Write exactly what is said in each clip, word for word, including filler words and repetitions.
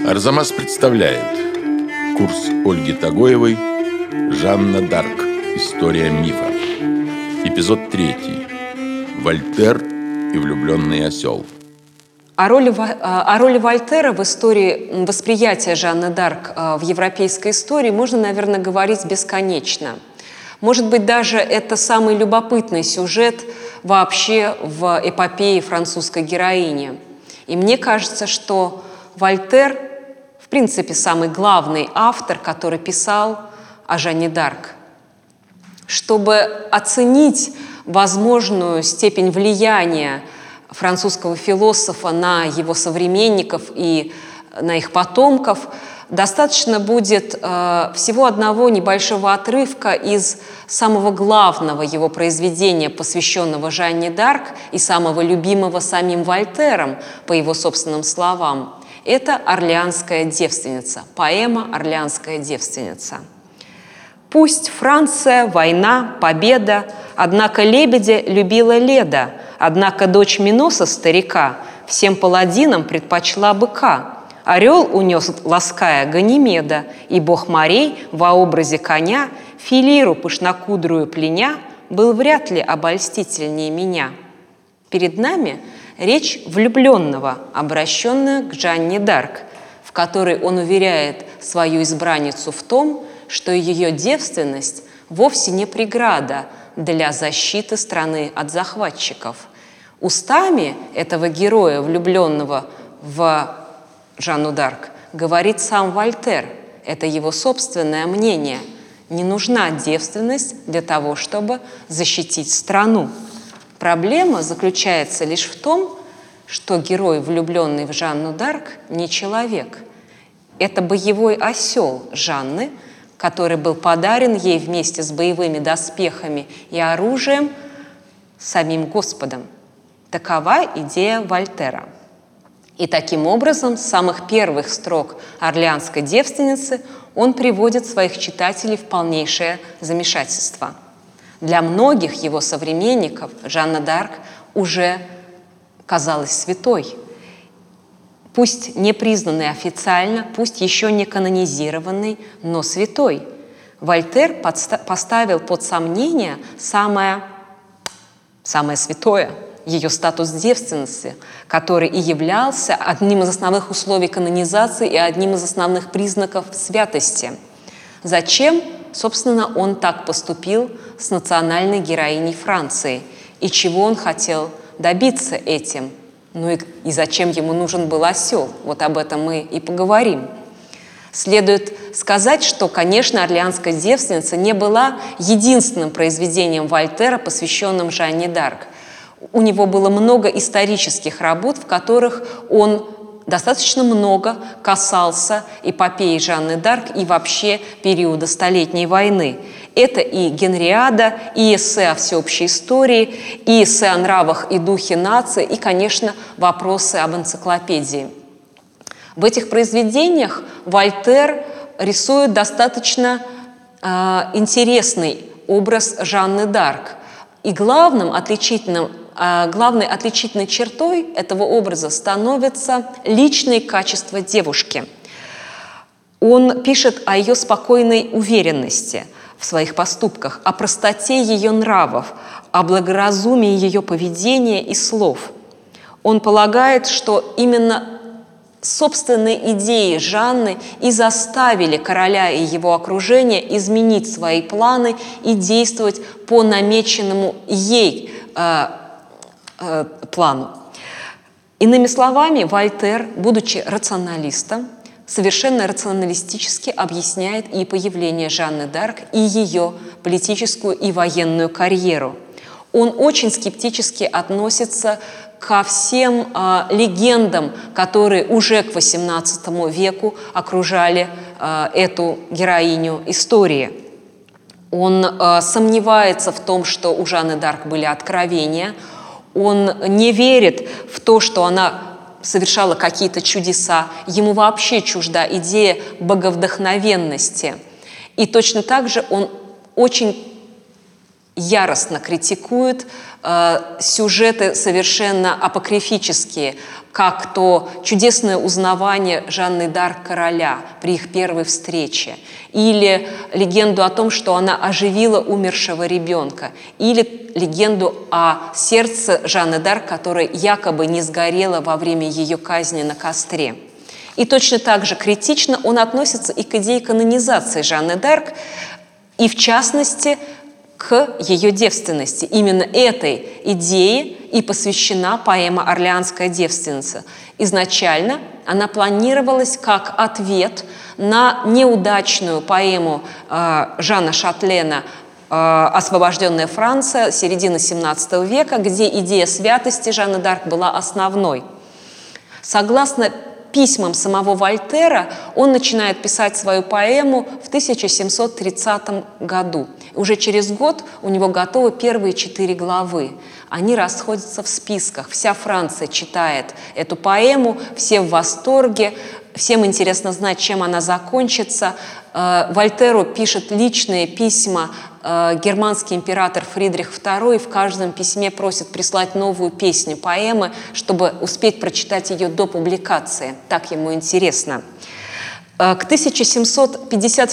Арзамас представляет курс Ольги Тагоевой «Жанна Дарк. История мифа». Эпизод третий. Вольтер и влюбленный осел. О роли, о роли Вольтера в истории восприятия Жанны Дарк в европейской истории можно, наверное, говорить бесконечно. Может быть, даже это самый любопытный сюжет вообще в эпопее французской героини. И мне кажется, что Вольтер, в принципе, самый главный автор, который писал о Жанне Дарк. Чтобы оценить возможную степень влияния французского философа на его современников и на их потомков, достаточно будет э, всего одного небольшого отрывка из самого главного его произведения, посвященного Жанне Дарк и самого любимого самим Вольтером, по его собственным словам. Это «Орлеанская девственница», поэма «Орлеанская девственница». «Пусть Франция, война, победа, однако лебедя любила Леда, однако дочь Миноса, старика, всем паладинам предпочла быка. Орел унес, лаская, Ганимеда, и бог морей во образе коня, Филиру пышнокудрую пленя, был вряд ли обольстительнее меня». Перед нами речь влюбленного, обращенная к Жанне Дарк, в которой он уверяет свою избранницу в том, что ее девственность вовсе не преграда для защиты страны от захватчиков. Устами этого героя, влюбленного в Жанну Дарк, говорит сам Вольтер. Это его собственное мнение. Не нужна девственность для того, чтобы защитить страну. Проблема заключается лишь в том, что герой, влюбленный в Жанну Дарк, не человек. Это боевой осел Жанны, который был подарен ей вместе с боевыми доспехами и оружием самим Господом. Такова идея Вольтера. И таким образом, с самых первых строк «Орлеанской девственницы» он приводит своих читателей в полнейшее замешательство. Для многих его современников Жанна Дарк уже казалась святой. Пусть не признанной официально, пусть еще не канонизированной, но святой. Вольтер подста- поставил под сомнение самое, самое святое, ее статус девственности, который и являлся одним из основных условий канонизации и одним из основных признаков святости. Зачем, собственно, он так поступил с национальной героиней Франции? И чего он хотел добиться этим? Ну и, и зачем ему нужен был осел? Вот об этом мы и поговорим. Следует сказать, что, конечно, «Орлеанская девственница» не была единственным произведением Вольтера, посвященным Жанне Дарк. У него было много исторических работ, в которых он достаточно много касался эпопеи Жанны Дарк и вообще периода Столетней войны. Это и Генриада, и эссе о всеобщей истории, и эссе о нравах и духе нации, и, конечно, вопросы об энциклопедии. В этих произведениях Вольтер рисует достаточно э, интересный образ Жанны Дарк. И главным отличительным Главной отличительной чертой этого образа становятся личные качества девушки. Он пишет о ее спокойной уверенности в своих поступках, о простоте ее нравов, о благоразумии ее поведения и слов. Он полагает, что именно собственные идеи Жанны и заставили короля и его окружение изменить свои планы и действовать по намеченному ей э, плану. Иными словами, Вольтер, будучи рационалистом, совершенно рационалистически объясняет и появление Жанны Дарк, и ее политическую и военную карьеру. Он очень скептически относится ко всем э, легендам, которые уже к восемнадцатому веку окружали э, эту героиню истории. Он э, сомневается в том, что у Жанны Дарк были откровения. Он не верит в то, что она совершала какие-то чудеса. Ему вообще чужда идея боговдохновенности. И точно так же он очень яростно критикует э, сюжеты совершенно апокрифические, как то чудесное узнавание Жанны д'Арк короля при их первой встрече, или легенду о том, что она оживила умершего ребенка, или легенду о сердце Жанны д'Арк, которое якобы не сгорело во время ее казни на костре. И точно так же критично он относится и к идее канонизации Жанны д'Арк, и в частности к ее девственности. Именно этой идее и посвящена поэма «Орлеанская девственница». Изначально она планировалась как ответ на неудачную поэму э, Жана Шатлена э, «Освобожденная Франция» середины семнадцатого века, где идея святости Жанны д'Арк была основной. Согласно письмам самого Вольтера, он начинает писать свою поэму в тысяча семьсот тридцатом году. Уже через год у него готовы первые четыре главы. Они расходятся в списках. Вся Франция читает эту поэму, все в восторге, всем интересно знать, чем она закончится. Вольтеру пишет личные письма германский император Фридрих второй, в каждом письме просит прислать новую песню поэмы, чтобы успеть прочитать ее до публикации. Так ему интересно. К тысяча семьсот пятьдесят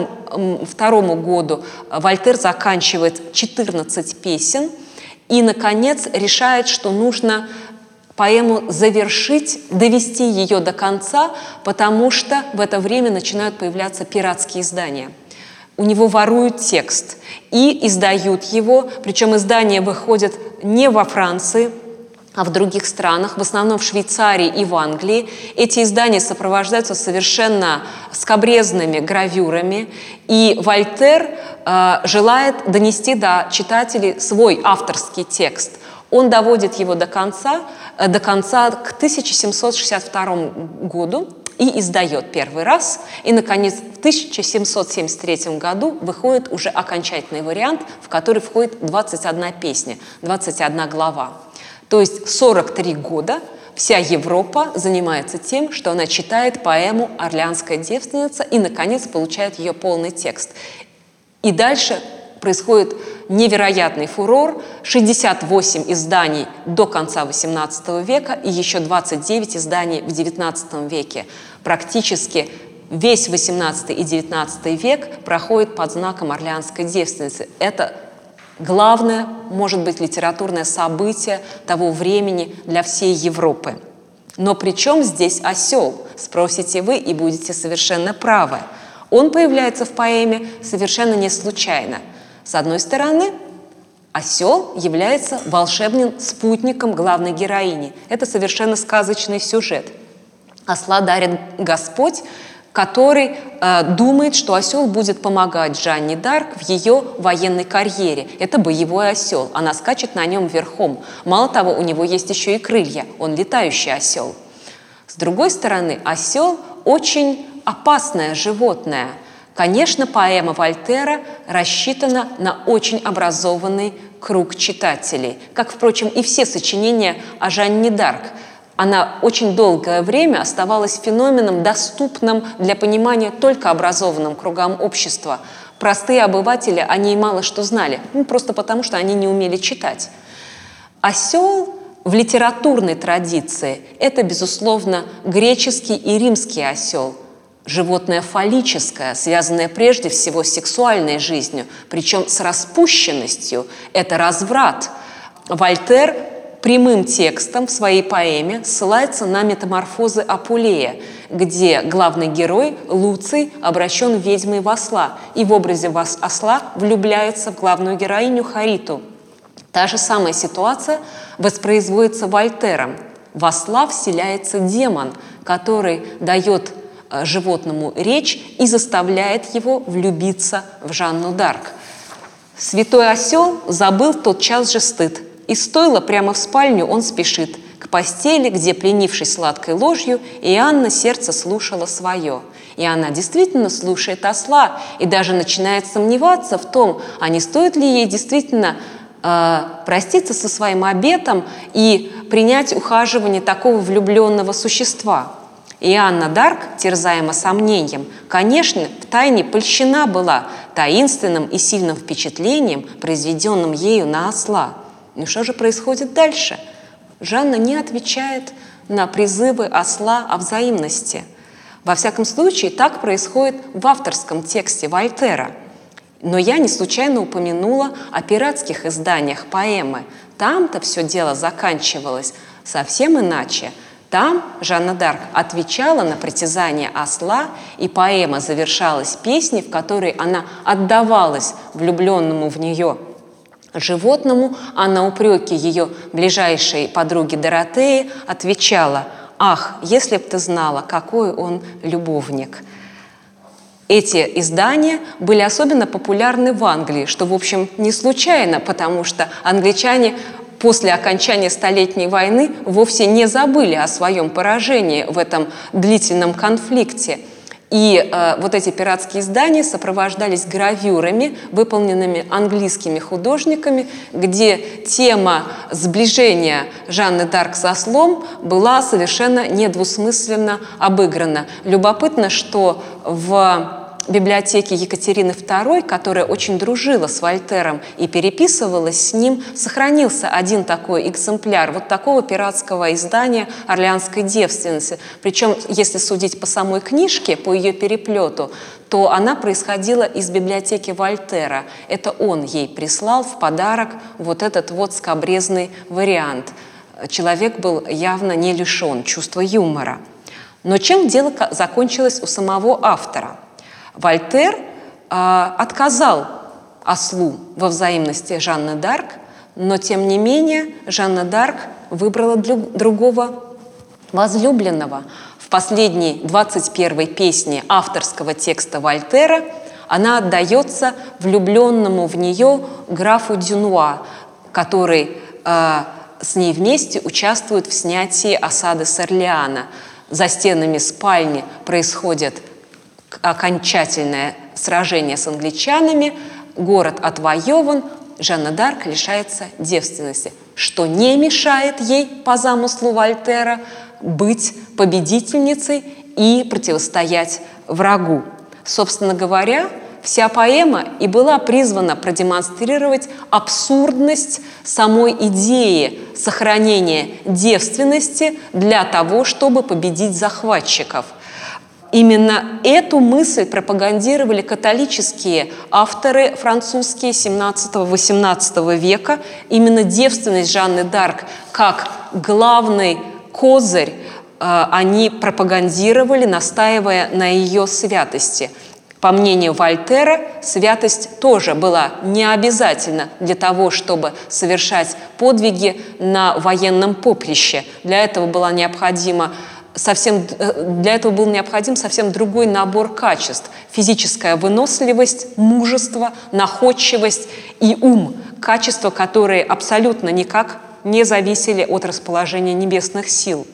второму году Вольтер заканчивает четырнадцать песен и, наконец, решает, что нужно поэму завершить, довести ее до конца, потому что в это время начинают появляться пиратские издания. У него воруют текст и издают его, причем издания выходят не во Франции, а в других странах, в основном в Швейцарии и в Англии. Эти издания сопровождаются совершенно скабрезными гравюрами, и Вольтер э, желает донести до читателей свой авторский текст. Он доводит его до конца, э, до конца к тысяча семьсот шестьдесят второму году и издает первый раз. И, наконец, в тысяча семьсот семьдесят третьем году выходит уже окончательный вариант, в который входит двадцать одна песня, двадцать одна глава. То есть сорок три года вся Европа занимается тем, что она читает поэму «Орлеанская девственница» и, наконец, получает ее полный текст. И дальше происходит невероятный фурор. шестьдесят восемь изданий до конца восемнадцатого века и еще двадцать девять изданий в девятнадцатом веке. Практически весь восемнадцатый и девятнадцатый век проходит под знаком «Орлеанской девственницы». Это главное, может быть, литературное событие того времени для всей Европы. Но при чем здесь осел? Спросите вы и будете совершенно правы. Он появляется в поэме совершенно не случайно. С одной стороны, осел является волшебным спутником главной героини. Это совершенно сказочный сюжет. Осла дарит Господь, который э, думает, что осел будет помогать Жанне д'Арк в ее военной карьере. Это боевой осел, она скачет на нем верхом. Мало того, у него есть еще и крылья, он летающий осел. С другой стороны, осел очень опасное животное. Конечно, поэма Вольтера рассчитана на очень образованный круг читателей, как, впрочем, и все сочинения о Жанне д'Арк. Она очень долгое время оставалась феноменом, доступным для понимания только образованным кругам общества. Простые обыватели о ней мало что знали, ну, просто потому, что они не умели читать. Осел в литературной традиции – это, безусловно, греческий и римский осел. Животное фаллическое, связанное прежде всего с сексуальной жизнью, причем с распущенностью – это разврат. Вольтер прямым текстом в своей поэме ссылается на метаморфозы Апулея, где главный герой Луций обращен ведьмой в осла и в образе осла влюбляется в главную героиню Хариту. Та же самая ситуация воспроизводится Вольтером. В осла вселяется демон, который дает животному речь и заставляет его влюбиться в Жанну д'Арк. Святой осел забыл в тот час же стыд. Из стойла прямо в спальню он спешит, к постели, где, пленившись сладкой ложью, Иоанна сердце слушала свое. И она действительно слушает осла и даже начинает сомневаться в том, а не стоит ли ей действительно э, проститься со своим обетом и принять ухаживание такого влюбленного существа. И Анна Дарк, терзаема сомнением, конечно, втайне польщена была таинственным и сильным впечатлением, произведенным ею на осла. Ну что же происходит дальше? Жанна не отвечает на призывы осла о взаимности. Во всяком случае, так происходит в авторском тексте Вольтера. Но я не случайно упомянула о пиратских изданиях поэмы. Там-то все дело заканчивалось совсем иначе. Там Жанна Дарк отвечала на притязания осла, и поэма завершалась песней, в которой она отдавалась влюбленному в нее животному, а на упреки ее ближайшей подруги Доротеи отвечала: «Ах, если б ты знала, какой он любовник!» Эти издания были особенно популярны в Англии, что, в общем, не случайно, потому что англичане после окончания Столетней войны вовсе не забыли о своем поражении в этом длительном конфликте. И э, вот эти пиратские издания сопровождались гравюрами, выполненными английскими художниками, где тема сближения Жанны Дарк с ослом была совершенно недвусмысленно обыграна. Любопытно, что в библиотеке Екатерины второй, которая очень дружила с Вольтером и переписывалась с ним, сохранился один такой экземпляр вот такого пиратского издания «Орлеанской девственницы». Причем, если судить по самой книжке, по ее переплету, то она происходила из библиотеки Вольтера. Это он ей прислал в подарок вот этот вот скабрезный вариант. Человек был явно не лишен чувства юмора. Но чем дело закончилось у самого автора? Вольтер э, отказал ослу во взаимности Жанны Дарк, но, тем не менее, Жанна Дарк выбрала для другого возлюбленного. В последней двадцать первой песне авторского текста Вольтера она отдается влюбленному в нее графу Дюнуа, который э, с ней вместе участвует в снятии осады с Орлеана. За стенами спальни происходит окончательное сражение с англичанами, город отвоеван, Жанна Дарк лишается девственности, что не мешает ей, по замыслу Вольтера, быть победительницей и противостоять врагу. Собственно говоря, вся поэма и была призвана продемонстрировать абсурдность самой идеи сохранения девственности для того, чтобы победить захватчиков. Именно эту мысль пропагандировали католические авторы французские семнадцатого-восемнадцатого века. Именно девственность Жанны Дарк как главный козырь они пропагандировали, настаивая на ее святости. По мнению Вольтера, святость тоже была не обязательна для того, чтобы совершать подвиги на военном поприще. Для этого была необходима Совсем, для этого был необходим совсем другой набор качеств. Физическая выносливость, мужество, находчивость и ум. Качества, которые абсолютно никак не зависели от расположения небесных сил.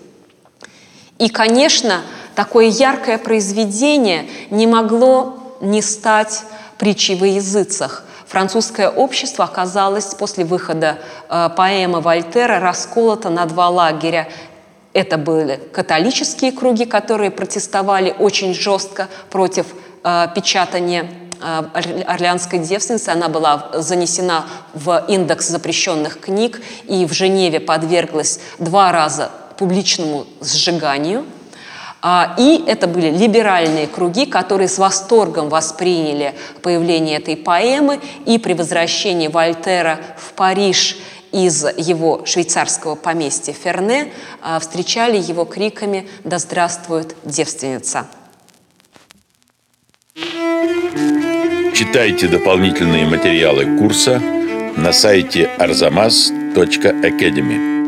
И, конечно, такое яркое произведение не могло не стать притчей во языцах. Французское общество оказалось после выхода э, поэмы Вольтера расколото на два лагеря. Это были католические круги, которые протестовали очень жестко против э, печатания э, «Орлеанской девственницы». Она была занесена в индекс запрещенных книг и в Женеве подверглась два раза публичному сжиганию. А, и это были либеральные круги, которые с восторгом восприняли появление этой поэмы, и при возвращении Вольтера в Париж из его швейцарского поместья Ферне встречали его криками «Да здравствует девственница!». Читайте дополнительные материалы курса на сайте арзамас точка академи.